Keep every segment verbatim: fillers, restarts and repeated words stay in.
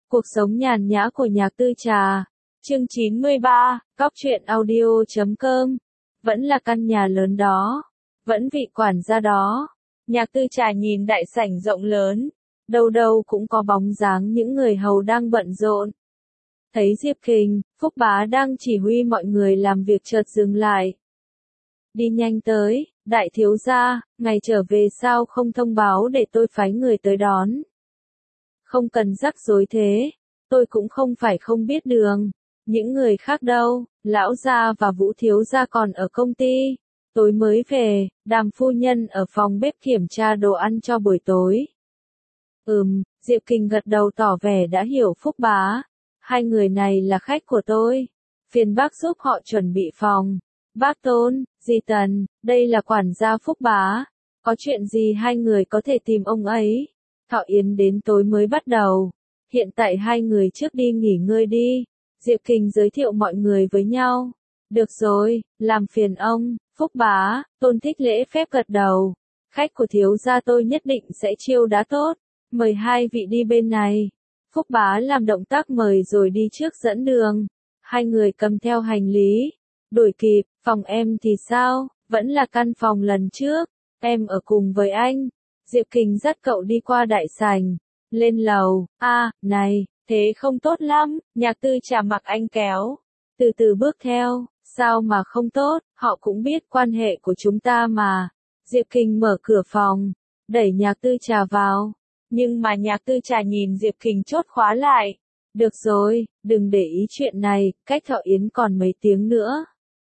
Cuộc sống nhàn nhã của Nhạc Tư Trà. Chương chín mươi ba, Cóc truyện audio chấm com. Vẫn là căn nhà lớn đó. Vẫn vị quản gia đó. Nhạc Tư Trà nhìn đại sảnh rộng lớn. Đâu đâu cũng có bóng dáng những người hầu đang bận rộn. Thấy Diệp Kình, Phúc Bá đang chỉ huy mọi người làm việc chợt dừng lại. Đi nhanh tới, đại thiếu gia, ngày trở về sao không thông báo để tôi phái người tới đón. Không cần rắc rối thế, tôi cũng không phải không biết đường. Những người khác đâu, lão gia và Vũ thiếu gia còn ở công ty. Tối mới về, Đàm phu nhân ở phòng bếp kiểm tra đồ ăn cho buổi tối. Ừm, Diệp Kình gật đầu tỏ vẻ đã hiểu Phúc Bá. Hai người này là khách của tôi. Phiền bác giúp họ chuẩn bị phòng. Bác Tôn, dì Tần, đây là quản gia Phúc Bá. Có chuyện gì hai người có thể tìm ông ấy. Thọ yến đến tối mới bắt đầu. Hiện tại hai người trước đi nghỉ ngơi đi. Diệp Kình giới thiệu mọi người với nhau. Được rồi, làm phiền ông, Phúc Bá. Tôn thích lễ phép gật đầu. Khách của thiếu gia tôi nhất định sẽ chiêu đãi tốt. Mời hai vị đi bên này. Phúc Bá làm động tác mời rồi đi trước dẫn đường. Hai người cầm theo hành lý. Đuổi kịp, phòng em thì sao, vẫn là căn phòng lần trước. Em ở cùng với anh. Diệp Kình dắt cậu đi qua đại sảnh. Lên lầu, a à, này, thế không tốt lắm. Nhạc Tư Trà mặc anh kéo. Từ từ bước theo, sao mà không tốt, họ cũng biết quan hệ của chúng ta mà. Diệp Kình mở cửa phòng, đẩy Nhạc Tư Trà vào. Nhưng mà Nhạc Tư Trà nhìn Diệp Kình chốt khóa lại. Được rồi, đừng để ý chuyện này, cách thọ yến còn mấy tiếng nữa.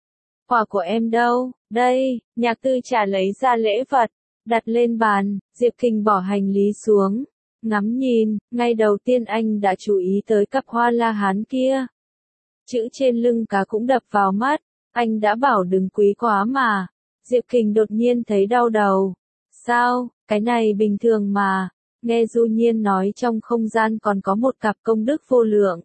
Quà của em đâu, đây, Nhạc Tư Trà lấy ra lễ vật, đặt lên bàn, Diệp Kình bỏ hành lý xuống. Ngắm nhìn, ngay đầu tiên anh đã chú ý tới cặp hoa la hán kia. Chữ trên lưng cá cũng đập vào mắt, anh đã bảo đừng quý quá mà. Diệp Kình đột nhiên thấy đau đầu. Sao, cái này bình thường mà. Nghe Du Nhiên nói trong không gian còn có một cặp công đức vô lượng.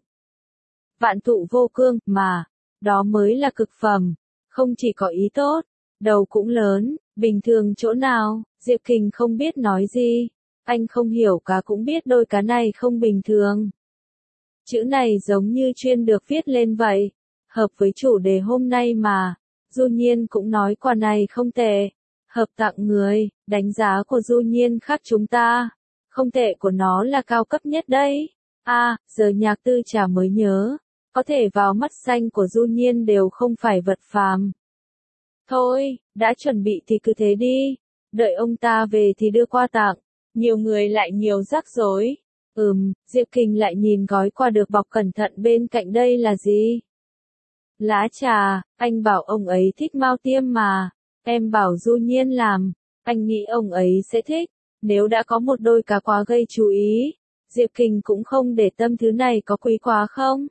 Vạn thụ vô cương, mà. Đó mới là cực phẩm. Không chỉ có ý tốt, đầu cũng lớn, bình thường chỗ nào, Diệp Kình không biết nói gì. Anh không hiểu cá cũng biết đôi cá này không bình thường. Chữ này giống như chuyên được viết lên vậy. Hợp với chủ đề hôm nay mà. Du Nhiên cũng nói quà này không tệ. Hợp tặng người, đánh giá của Du Nhiên khác chúng ta. Không tệ của nó là cao cấp nhất đấy. À, giờ Nhạc Tư Trà mới nhớ. Có thể vào mắt xanh của Du Nhiên đều không phải vật phàm. Thôi, đã chuẩn bị thì cứ thế đi. Đợi ông ta về thì đưa qua tặng. Nhiều người lại nhiều rắc rối. Ừm, Diệp Kình lại nhìn gói quà được bọc cẩn thận bên cạnh đây là gì? Lá trà, anh bảo ông ấy thích Mao Tiêm mà. Em bảo Du Nhiên làm. Anh nghĩ ông ấy sẽ thích. Nếu đã có một đôi cá quá gây chú ý. Diệp Kình cũng không để tâm thứ này có quý quá không?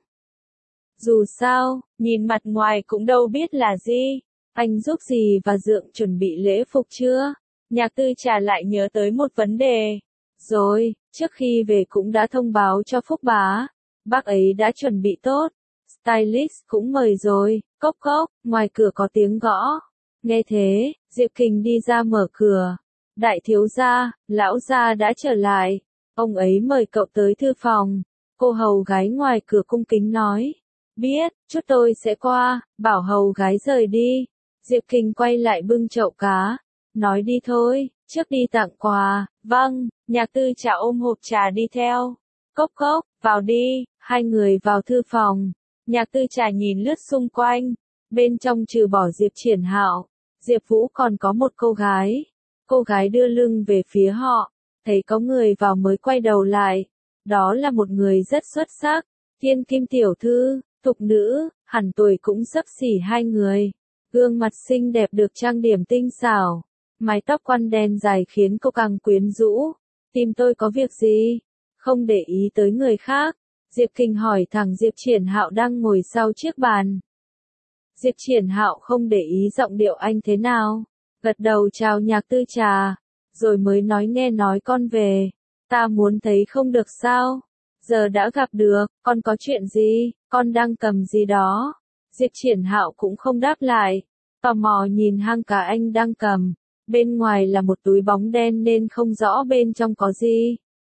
Dù sao, nhìn mặt ngoài cũng đâu biết là gì. Anh giúp gì và Dượng chuẩn bị lễ phục chưa? Nhạc Tư Trà lại nhớ tới một vấn đề. Rồi, trước khi về cũng đã thông báo cho Phúc Bá. Bác ấy đã chuẩn bị tốt. Stylist cũng mời rồi. Cốc cốc, ngoài cửa có tiếng gõ. Nghe thế, Diệp Kình đi ra mở cửa. Đại thiếu gia, lão gia đã trở lại. Ông ấy mời cậu tới thư phòng. Cô hầu gái ngoài cửa cung kính nói. Biết, chút tôi sẽ qua, bảo hầu gái rời đi. Diệp Kình quay lại bưng chậu cá. Nói đi thôi, trước đi tặng quà. Vâng, Nhạc Tư Trà ôm hộp trà đi theo. Cốc cốc, vào đi. Hai người vào thư phòng. Nhạc Tư Trà nhìn lướt xung quanh. Bên trong trừ bỏ Diệp Triển Hạo, Diệp Vũ còn có một cô gái. Cô gái đưa lưng về phía họ. Thấy có người vào mới quay đầu lại. Đó là một người rất xuất sắc. Thiên Kim tiểu thư, thục nữ, hẳn tuổi cũng xấp xỉ hai người. Gương mặt xinh đẹp được trang điểm tinh xảo. Mái tóc quăn đen dài khiến cô càng quyến rũ. Tìm tôi có việc gì? Không để ý tới người khác. Diệp Kình hỏi thẳng Diệp Triển Hạo đang ngồi sau chiếc bàn. Diệp Triển Hạo không để ý giọng điệu anh thế nào. Gật đầu chào Nhạc Tư Trà. Rồi mới nói nghe nói con về. Ta muốn thấy không được sao? Giờ đã gặp được, con có chuyện gì? Con đang cầm gì đó? Diệp Triển Hạo cũng không đáp lại. Tò mò nhìn hang cá anh đang cầm. Bên ngoài là một túi bóng đen nên không rõ bên trong có gì.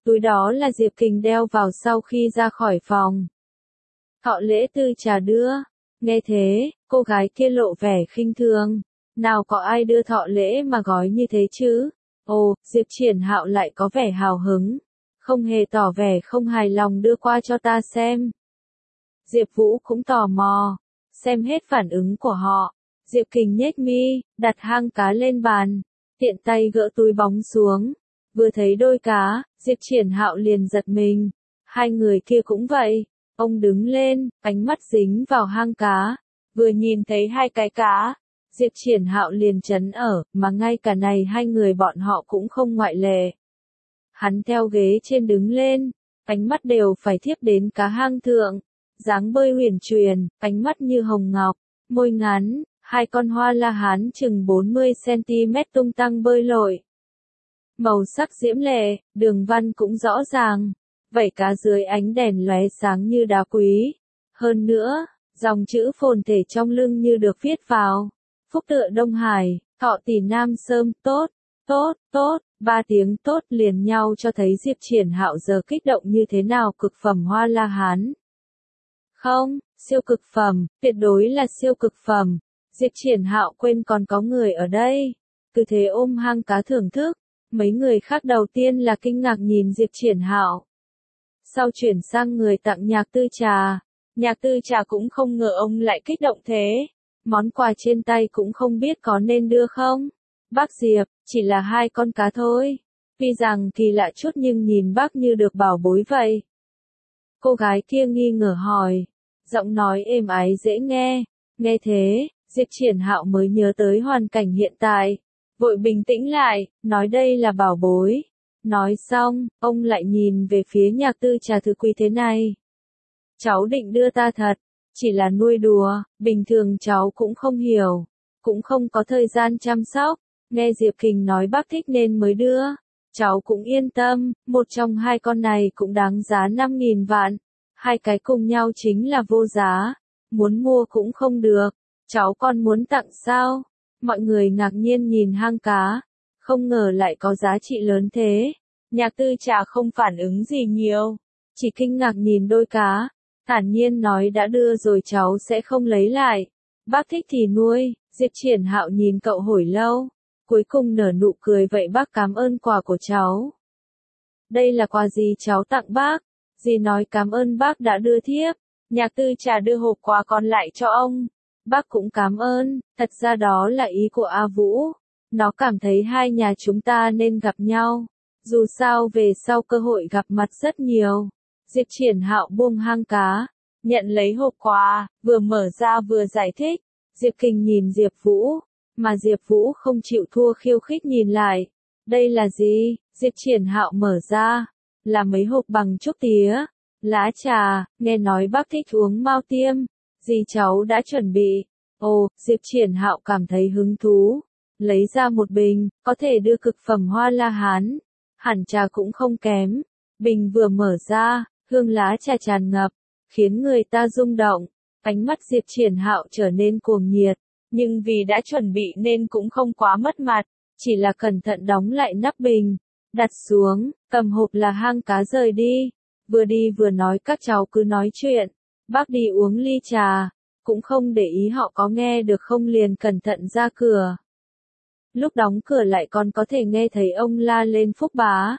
Túi đó là Diệp Kình đeo vào sau khi ra khỏi phòng. Thọ lễ Tư Trà đưa. Nghe thế, cô gái kia lộ vẻ khinh thường. Nào có ai đưa thọ lễ mà gói như thế chứ? Ồ, Diệp Triển Hạo lại có vẻ hào hứng. Không hề tỏ vẻ không hài lòng đưa qua cho ta xem. Diệp Vũ cũng tò mò. Xem hết phản ứng của họ. Diệp Kình nhếch mi, đặt hang cá lên bàn. Tiện tay gỡ túi bóng xuống. Vừa thấy đôi cá, Diệp Triển Hạo liền giật mình. Hai người kia cũng vậy. Ông đứng lên, ánh mắt dính vào hang cá. Vừa nhìn thấy hai cái cá, Diệp Triển Hạo liền chấn ở, mà ngay cả này hai người bọn họ cũng không ngoại lệ. Hắn theo ghế trên đứng lên, ánh mắt đều phải thiếp đến cá hang thượng. Dáng bơi huyền truyền, ánh mắt như hồng ngọc, môi ngắn, hai con hoa la hán chừng bốn mươi xăng-ti-mét tung tăng bơi lội. Màu sắc diễm lệ, đường văn cũng rõ ràng. Vảy cá dưới ánh đèn lóe sáng như đá quý. Hơn nữa, dòng chữ phồn thể trong lưng như được viết vào. Phúc tựa Đông Hải, thọ tỷ Nam Sơm, tốt, tốt, tốt, ba tiếng tốt liền nhau cho thấy Diệp Triển Hạo giờ kích động như thế nào cực phẩm hoa la hán. Không, siêu cực phẩm, tuyệt đối là siêu cực phẩm. Diệp Triển Hạo quên còn có người ở đây. Cứ thế ôm hang cá thưởng thức. Mấy người khác đầu tiên là kinh ngạc nhìn Diệp Triển Hạo. Sau chuyển sang người tặng Nhạc Tư Trà. Nhạc Tư Trà cũng không ngờ ông lại kích động thế. Món quà trên tay cũng không biết có nên đưa không. Bác Diệp, chỉ là hai con cá thôi. Tuy rằng kỳ lạ chút nhưng nhìn bác như được bảo bối vậy. Cô gái kia nghi ngờ hỏi. Giọng nói êm ái dễ nghe. Nghe thế, Diệp Triển Hạo mới nhớ tới hoàn cảnh hiện tại. Vội bình tĩnh lại, nói đây là bảo bối. Nói xong, ông lại nhìn về phía Nhạc Tư Trà thứ quý thế này. Cháu định đưa ta thật, chỉ là nuôi đùa, bình thường cháu cũng không hiểu, cũng không có thời gian chăm sóc. Nghe Diệp Kình nói bác thích nên mới đưa. Cháu cũng yên tâm, một trong hai con này cũng đáng giá năm nghìn vạn. Hai cái cùng nhau chính là vô giá, muốn mua cũng không được. Cháu còn muốn tặng sao? Mọi người ngạc nhiên nhìn hang cá, không ngờ lại có giá trị lớn thế. Nhạc Tư Trà không phản ứng gì nhiều, chỉ kinh ngạc nhìn đôi cá, thản nhiên nói đã đưa rồi cháu sẽ không lấy lại. Bác thích thì nuôi. Diệp Triển Hạo nhìn cậu hồi lâu, cuối cùng nở nụ cười, vậy bác cảm ơn quà của cháu. Đây là quà gì cháu tặng bác? Dì nói cảm ơn bác đã đưa thiếp. Nhạc Tư Trà đưa hộp quà còn lại cho ông. Bác cũng cảm ơn, thật ra đó là ý của A Vũ. Nó cảm thấy hai nhà chúng ta nên gặp nhau. Dù sao về sau cơ hội gặp mặt rất nhiều. Diệp Triển Hạo buông hang cá, nhận lấy hộp quà, vừa mở ra vừa giải thích. Diệp Kình nhìn Diệp Vũ, mà Diệp Vũ không chịu thua khiêu khích nhìn lại. Đây là gì? Diệp Triển Hạo mở ra, là mấy hộp bằng trúc tía, lá trà, nghe nói bác thích uống mao tiêm. Dì cháu đã chuẩn bị. Ồ, Diệp Triển Hạo cảm thấy hứng thú. Lấy ra một bình, có thể đưa cực phẩm hoa la hán. Hẳn trà cũng không kém. Bình vừa mở ra, hương lá trà tràn ngập, khiến người ta rung động. Ánh mắt Diệp Triển Hạo trở nên cuồng nhiệt, nhưng vì đã chuẩn bị nên cũng không quá mất mặt, chỉ là cẩn thận đóng lại nắp bình, đặt xuống, cầm hộp là hang cá rời đi. Vừa đi vừa nói các cháu cứ nói chuyện, bác đi uống ly trà, cũng không để ý họ có nghe được không liền cẩn thận ra cửa. Lúc đóng cửa lại còn có thể nghe thấy ông la lên Phúc bá.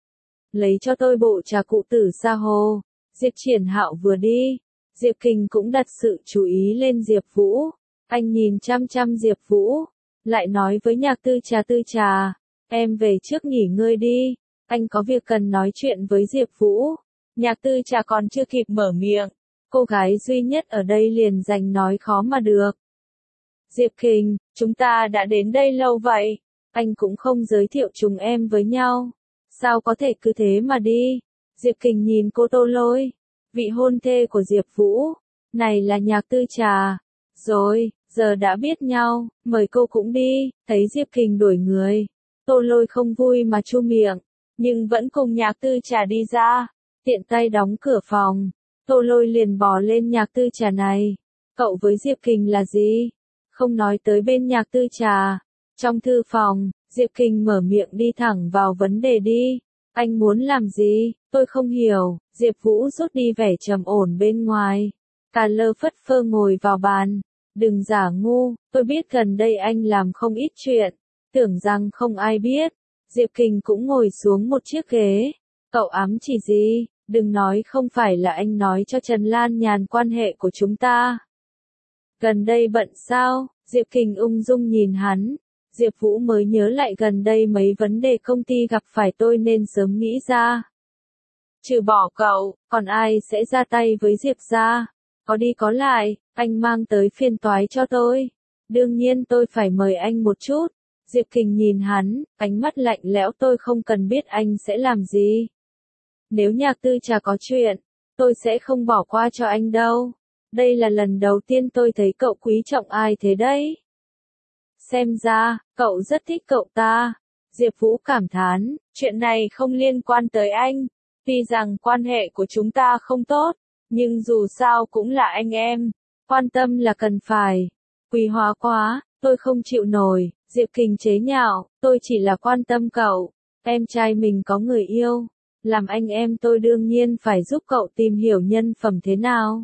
Lấy cho tôi bộ trà cụ tử sa hồ. Diệp Triển Hạo vừa đi, Diệp Kình cũng đặt sự chú ý lên Diệp Vũ. Anh nhìn chăm chăm Diệp Vũ, lại nói với Nhạc Tư Trà Tư Trà, em về trước nghỉ ngơi đi, anh có việc cần nói chuyện với Diệp Vũ. Nhạc Tư Trà còn chưa kịp mở miệng, cô gái duy nhất ở đây liền giành nói khó mà được. Diệp Kình, chúng ta đã đến đây lâu vậy, anh cũng không giới thiệu chúng em với nhau. Sao có thể cứ thế mà đi? Diệp Kình nhìn cô Tô Lôi, vị hôn thê của Diệp Vũ. Này là Nhạc Tư Trà. Rồi, giờ đã biết nhau, mời cô cũng đi. Thấy Diệp Kình đuổi người, Tô Lôi không vui mà chu miệng, nhưng vẫn cùng Nhạc Tư Trà đi ra. Tiện tay đóng cửa phòng, Tô Lôi liền bò lên Nhạc Tư Trà này. Cậu với Diệp Kình là gì? Không nói tới bên Nhạc Tư Trà. Trong thư phòng, Diệp Kình mở miệng đi thẳng vào vấn đề đi. Anh muốn làm gì? Tôi không hiểu. Diệp Vũ rút đi vẻ trầm ổn bên ngoài. Cả lơ phất phơ ngồi vào bàn. Đừng giả ngu, tôi biết gần đây anh làm không ít chuyện. Tưởng rằng không ai biết. Diệp Kình cũng ngồi xuống một chiếc ghế. Cậu ám chỉ gì? Đừng nói không phải là anh nói cho Trần Lan Nhàn quan hệ của chúng ta. Gần đây bận sao? Diệp Kình ung dung nhìn hắn. Diệp Vũ mới nhớ lại gần đây mấy vấn đề công ty gặp phải tôi nên sớm nghĩ ra. Trừ bỏ cậu, còn ai sẽ ra tay với Diệp gia? Có đi có lại, anh mang tới phiền toái cho tôi. Đương nhiên tôi phải mời anh một chút. Diệp Kình nhìn hắn, ánh mắt lạnh lẽo, tôi không cần biết anh sẽ làm gì. Nếu Nhạc Tư Trà có chuyện, tôi sẽ không bỏ qua cho anh đâu. Đây là lần đầu tiên tôi thấy cậu quý trọng ai thế đấy. Xem ra, cậu rất thích cậu ta. Diệp Vũ cảm thán, chuyện này không liên quan tới anh. Tuy rằng quan hệ của chúng ta không tốt, nhưng dù sao cũng là anh em. Quan tâm là cần phải. Quý hóa quá, tôi không chịu nổi. Diệp Kình chế nhạo, tôi chỉ là quan tâm cậu. Em trai mình có người yêu. Làm anh em tôi đương nhiên phải giúp cậu tìm hiểu nhân phẩm thế nào.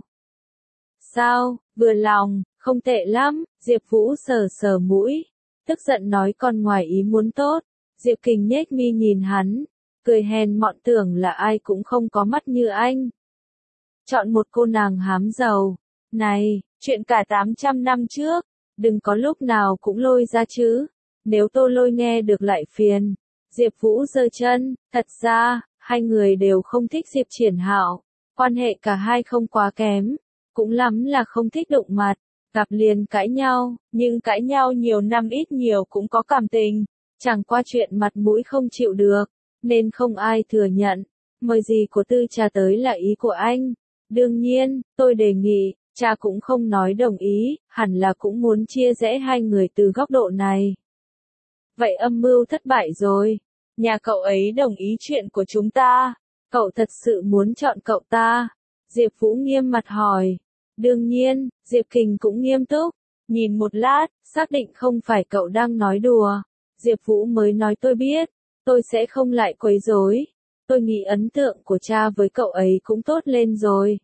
Sao, vừa lòng, không tệ lắm. Diệp Vũ sờ sờ mũi. Tức giận nói còn ngoài ý muốn tốt. Diệp Kình nhếch mi nhìn hắn. Cười hèn mọn, tưởng là ai cũng không có mắt như anh. Chọn một cô nàng hám giàu. Này, chuyện cả tám trăm năm trước. Đừng có lúc nào cũng lôi ra chứ. Nếu Tô Lôi nghe được lại phiền. Diệp Vũ giơ chân. Thật ra, hai người đều không thích Diệp Triển Hạo. Quan hệ cả hai không quá kém. Cũng lắm là không thích đụng mặt. Gặp liền cãi nhau. Nhưng cãi nhau nhiều năm ít nhiều cũng có cảm tình. Chẳng qua chuyện mặt mũi không chịu được. Nên không ai thừa nhận. Mời gì của Tư Trà tới là ý của anh. Đương nhiên, tôi đề nghị. Cha cũng không nói đồng ý, hẳn là cũng muốn chia rẽ hai người từ góc độ này. Vậy âm mưu thất bại rồi. Nhà cậu ấy đồng ý chuyện của chúng ta. Cậu thật sự muốn chọn cậu ta? Diệp Vũ nghiêm mặt hỏi. Đương nhiên, Diệp Kình cũng nghiêm túc. Nhìn một lát, xác định không phải cậu đang nói đùa. Diệp Vũ mới nói tôi biết. Tôi sẽ không lại quấy rối. Tôi nghĩ ấn tượng của cha với cậu ấy cũng tốt lên rồi.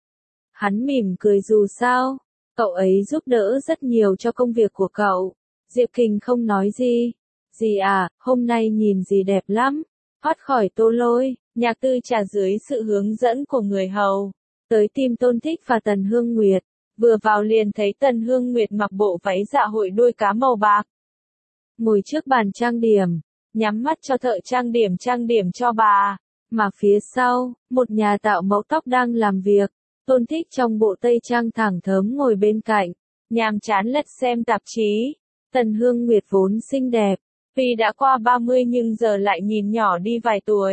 Hắn mỉm cười, dù sao, cậu ấy giúp đỡ rất nhiều cho công việc của cậu. Diệp Kình không nói gì. Dì à, hôm nay nhìn dì đẹp lắm. Thoát khỏi Tô Lôi, Nhạc Tư Trà dưới sự hướng dẫn của người hầu. Tới tìm Tôn Thích và Tần Hương Nguyệt. Vừa vào liền thấy Tần Hương Nguyệt mặc bộ váy dạ hội đuôi cá màu bạc. Ngồi trước bàn trang điểm, nhắm mắt cho thợ trang điểm trang điểm cho bà. Mà phía sau, một nhà tạo mẫu tóc đang làm việc. Tôn Thích trong bộ tây trang thẳng thớm ngồi bên cạnh, nhàm chán lật xem tạp chí. Tần Hương Nguyệt vốn xinh đẹp, tuy đã qua ba mươi nhưng giờ lại nhìn nhỏ đi vài tuổi.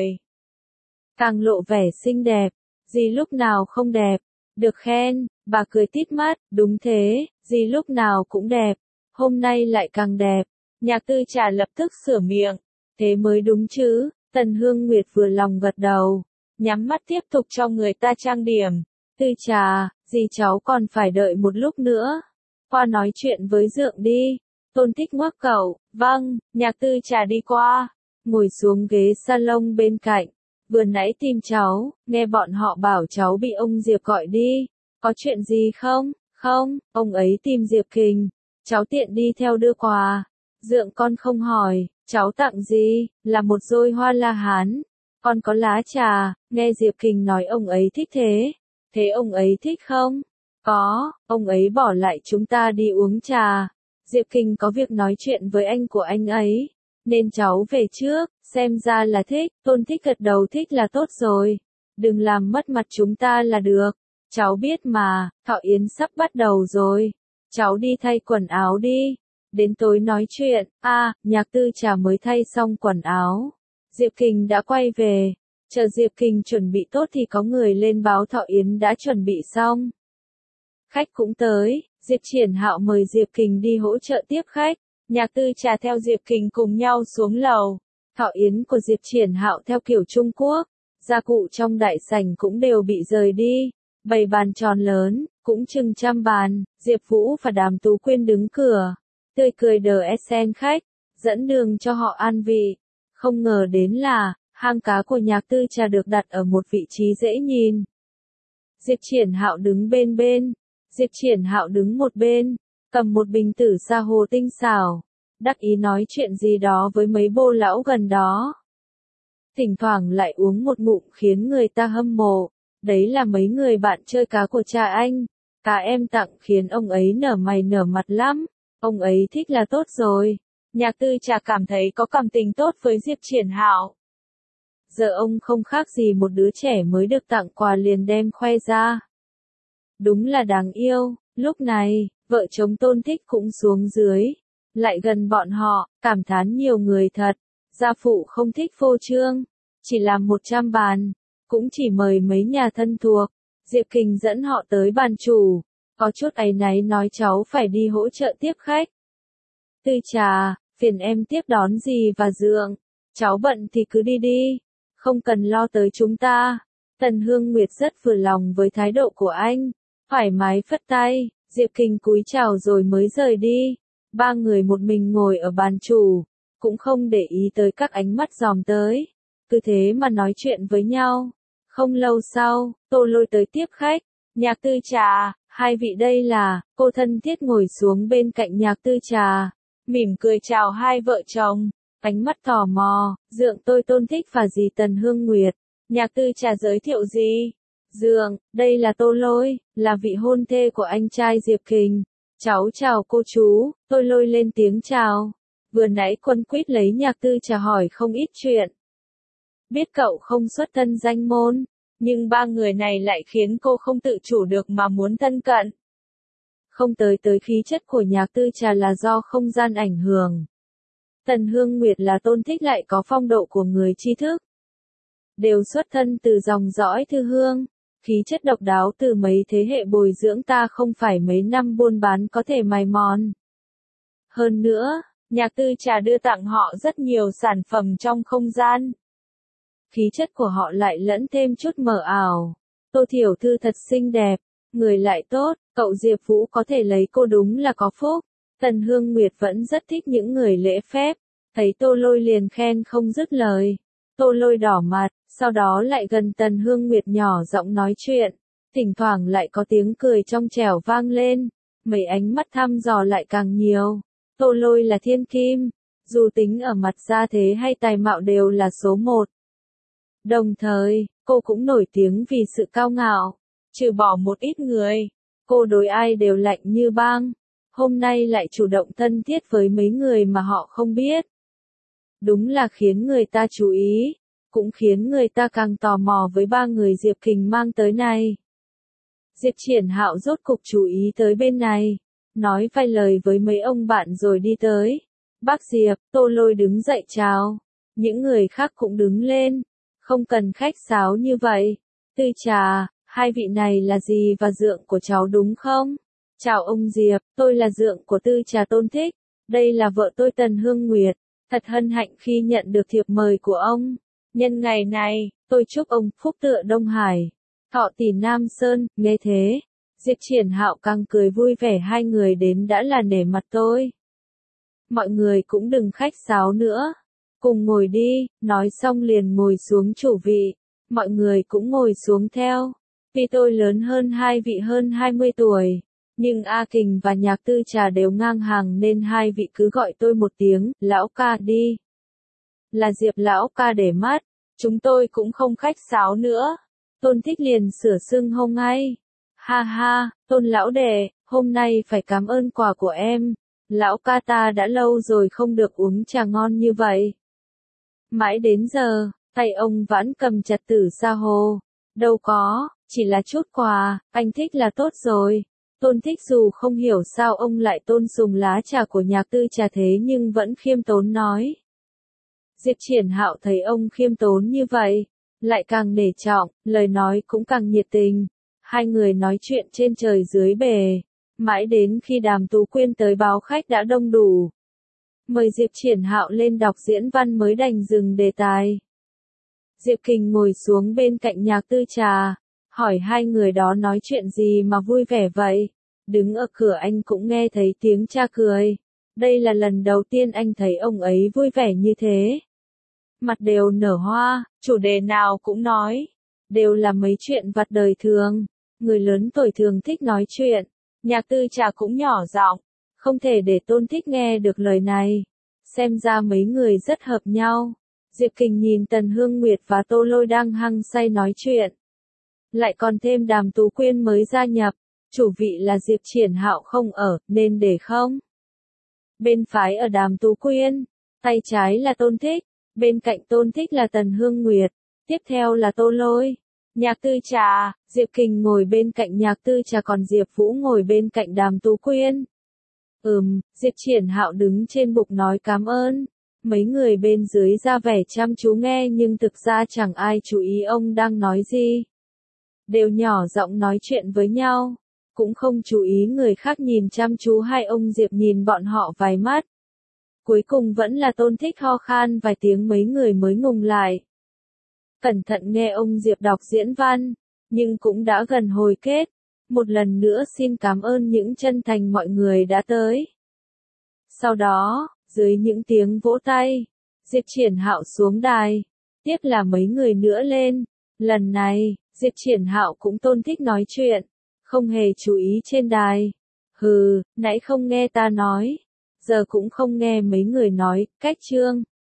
Càng lộ vẻ xinh đẹp, dì lúc nào không đẹp, được khen, bà cười tít mắt, đúng thế, dì lúc nào cũng đẹp, hôm nay lại càng đẹp. Nhạc Tư Trà lập tức sửa miệng, thế mới đúng chứ. Tần Hương Nguyệt vừa lòng gật đầu, nhắm mắt tiếp tục cho người ta trang điểm. Tư Trà, dì cháu còn phải đợi một lúc nữa. Qua nói chuyện với Dượng đi. Tôn Thích ngoắc cậu, vâng. Nhạc Tư Trà đi qua, ngồi xuống ghế salon bên cạnh. Vừa nãy tìm cháu, nghe bọn họ bảo cháu bị ông Diệp gọi đi. Có chuyện gì không? Không, ông ấy tìm Diệp Kình. Cháu tiện đi theo đưa quà. Dượng con không hỏi, cháu tặng gì? Là một dôi hoa la hán. Con có lá trà, nghe Diệp Kình nói ông ấy thích thế. Thế ông ấy thích không? Có, ông ấy bỏ lại chúng ta đi uống trà. Diệp Kình có việc nói chuyện với anh của anh ấy. Nên cháu về trước, xem ra là thích. Tôn Thích gật đầu, thích là tốt rồi. Đừng làm mất mặt chúng ta là được. Cháu biết mà, Thọ Yến sắp bắt đầu rồi. Cháu đi thay quần áo đi. Đến tối nói chuyện. A, à, Nhạc Tư Trà mới thay xong quần áo. Diệp Kình đã quay về. Chờ Diệp Kình chuẩn bị tốt thì có người lên báo Thọ Yến đã chuẩn bị xong. Khách cũng tới, Diệp Triển Hạo mời Diệp Kình đi hỗ trợ tiếp khách. Nhạc Tư Trà theo Diệp Kình cùng nhau xuống lầu. Thọ Yến của Diệp Triển Hạo theo kiểu Trung Quốc. Gia cụ trong đại sảnh cũng đều bị rời đi. Bày bàn tròn lớn, cũng chừng trăm bàn. Diệp Vũ và Đàm Tú Quyên đứng cửa. Tươi cười đờ ét en khách, dẫn đường cho họ an vị. Không ngờ đến là, Hang cá của Nhạc Tư Trà được đặt ở một vị trí dễ nhìn. Diệp Triển Hạo đứng bên bên. Diệp Triển Hạo đứng một bên, cầm một bình tử sa hồ tinh xảo, đắc ý nói chuyện gì đó với mấy bô lão gần đó. Thỉnh thoảng lại uống một ngụm khiến người ta hâm mộ. Đấy là mấy người bạn chơi cá của cha anh. Cá em tặng khiến ông ấy nở mày nở mặt lắm. Ông ấy thích là tốt rồi. Nhạc Tư Trà cảm thấy có cảm tình tốt với Diệp Triển Hạo. Giờ ông không khác gì một đứa trẻ mới được tặng quà liền đem khoe ra. Đúng là đáng yêu. Lúc này, vợ chồng Tôn Thích cũng xuống dưới, lại gần bọn họ, cảm thán nhiều người thật. Gia phụ không thích phô trương, chỉ làm một trăm bàn, cũng chỉ mời mấy nhà thân thuộc. Diệp Kình dẫn họ tới bàn chủ, có chút áy náy nói cháu phải đi hỗ trợ tiếp khách. Tư Trà, phiền em tiếp đón dì và Dượng, cháu bận thì cứ đi đi, không cần lo tới chúng ta. Tần Hương Nguyệt rất vừa lòng với thái độ của anh, thoải mái phất tay. Diệp Kình cúi chào rồi mới rời đi. Ba người một mình ngồi ở bàn chủ, cũng không để ý tới các ánh mắt dòm tới, cứ thế mà nói chuyện với nhau. Không lâu sau, Tô Lôi tới tiếp khách. Nhạc Tư Trà, hai vị đây là. Cô thân thiết ngồi xuống bên cạnh Nhạc Tư Trà, mỉm cười chào hai vợ chồng, ánh mắt tò mò. Dượng tôi Tôn Thích và dì Tần Hương Nguyệt. Nhạc Tư Trà giới thiệu gì? Dượng, đây là Tô Lôi, là vị hôn thê của anh trai Diệp Kình. Cháu chào cô chú. Tôi Lôi lên tiếng chào. Vừa nãy Quân Quýt lấy Nhạc Tư Trà hỏi không ít chuyện. Biết cậu không xuất thân danh môn, nhưng ba người này lại khiến cô không tự chủ được mà muốn thân cận. Không tới tới khí chất của Nhạc Tư Trà là do không gian ảnh hưởng. Tần Hương Nguyệt là Tôn Thích lại có phong độ của người tri thức. Đều xuất thân từ dòng dõi Thư Hương, khí chất độc đáo từ mấy thế hệ bồi dưỡng ta không phải mấy năm buôn bán có thể mài mòn. Hơn nữa, Nhạc Tư Trà đưa tặng họ rất nhiều sản phẩm trong không gian. Khí chất của họ lại lẫn thêm chút mờ ảo. Tô Thiểu Thư thật xinh đẹp, người lại tốt, cậu Diệp Vũ có thể lấy cô đúng là có phúc. Tần Hương Nguyệt vẫn rất thích những người lễ phép, thấy Tô Lôi liền khen không dứt lời. Tô Lôi đỏ mặt, sau đó lại gần Tần Hương Nguyệt nhỏ giọng nói chuyện, thỉnh thoảng lại có tiếng cười trong trẻo vang lên, mấy ánh mắt thăm dò lại càng nhiều. Tô Lôi là thiên kim, dù tính ở mặt gia thế hay tài mạo đều là số một. Đồng thời, cô cũng nổi tiếng vì sự cao ngạo, trừ bỏ một ít người, cô đối ai đều lạnh như băng. Hôm nay lại chủ động thân thiết với mấy người mà họ không biết. Đúng là khiến người ta chú ý, cũng khiến người ta càng tò mò với ba người Diệp Kình mang tới này. Diệp Triển Hạo rốt cục chú ý tới bên này, nói vài lời với mấy ông bạn rồi đi tới. Bác Diệp, Tô Lôi đứng dậy chào, những người khác cũng đứng lên, không cần khách sáo như vậy. Tư Trà, hai vị này là dì và dượng của cháu đúng không? Chào ông Diệp, tôi là dượng của Tư Trà Tôn Thích, đây là vợ tôi Tần Hương Nguyệt, thật hân hạnh khi nhận được thiệp mời của ông. Nhân ngày này, tôi chúc ông phúc tựa Đông Hải, thọ tỷ Nam Sơn. Nghe thế, Diệp Triển Hạo càng cười vui vẻ, hai người đến đã là nể mặt tôi. Mọi người cũng đừng khách sáo nữa, cùng ngồi đi. Nói xong liền ngồi xuống chủ vị, mọi người cũng ngồi xuống theo. Vì tôi lớn hơn hai vị hơn hai mươi tuổi, nhưng A Kình và Nhạc Tư Trà đều ngang hàng nên hai vị cứ gọi tôi một tiếng, lão ca đi. Là Diệp lão ca để mắt, chúng tôi cũng không khách sáo nữa. Tôn Thích liền sửa xưng hô ngay. Ha ha, Tôn lão đệ, hôm nay phải cảm ơn quà của em. Lão ca ta đã lâu rồi không được uống trà ngon như vậy. Mãi đến giờ, tay ông vẫn cầm chặt tử sa hồ. Đâu có, chỉ là chút quà, anh thích là tốt rồi. Tôn Thích dù không hiểu sao ông lại tôn sùng lá trà của Nhạc Tư Trà thế nhưng vẫn khiêm tốn nói. Diệp Triển Hạo thấy ông khiêm tốn như vậy, lại càng nể trọng, lời nói cũng càng nhiệt tình. Hai người nói chuyện trên trời dưới bề, mãi đến khi Đàm Tú Quyên tới báo khách đã đông đủ. Mời Diệp Triển Hạo lên đọc diễn văn mới đành dừng đề tài. Diệp Kình ngồi xuống bên cạnh Nhạc Tư Trà, hỏi hai người đó nói chuyện gì mà vui vẻ vậy. Đứng ở cửa anh cũng nghe thấy tiếng cha cười. Đây là lần đầu tiên anh thấy ông ấy vui vẻ như thế. mặt đều nở hoa, chủ đề nào cũng nói, đều là mấy chuyện vặt đời thường, người lớn tuổi thường thích nói chuyện, Nhạc Tư Trà cũng nhỏ giọng, không thể để Tôn Thích nghe được lời này, xem ra mấy người rất hợp nhau. Diệp Kình nhìn Tần Hương Nguyệt và Tô Lôi đang hăng say nói chuyện, lại còn thêm Đàm Tú Quyên mới gia nhập, chủ vị là Diệp Triển Hạo không ở, nên để không. Bên phái ở Đàm Tú Quyên, tay trái là Tôn Thích, bên cạnh Tôn Thích là Tần Hương Nguyệt, tiếp theo là Tô Lôi, Nhạc Tư Trà, Diệp Kình ngồi bên cạnh Nhạc Tư Trà còn Diệp Vũ ngồi bên cạnh Đàm Tú Quyên. Ừm, Diệp Triển Hạo đứng trên bục nói cảm ơn. Mấy người bên dưới ra vẻ chăm chú nghe nhưng thực ra chẳng ai chú ý ông đang nói gì. Đều nhỏ giọng nói chuyện với nhau, cũng không chú ý người khác nhìn chăm chú hay ông Diệp nhìn bọn họ vài mắt. Cuối cùng vẫn là Tôn Thích ho khan vài tiếng mấy người mới ngừng lại. Cẩn thận nghe ông Diệp đọc diễn văn, nhưng cũng đã gần hồi kết. Một lần nữa xin cảm ơn những chân thành mọi người đã tới. Sau đó, dưới những tiếng vỗ tay, Diệp Triển Hạo xuống đài, tiếp là mấy người nữa lên. Lần này, Diệp Triển Hạo cũng Tôn Thích nói chuyện, không hề chú ý trên đài. Hừ, nãy không nghe ta nói, giờ cũng không nghe mấy người nói, cách chương.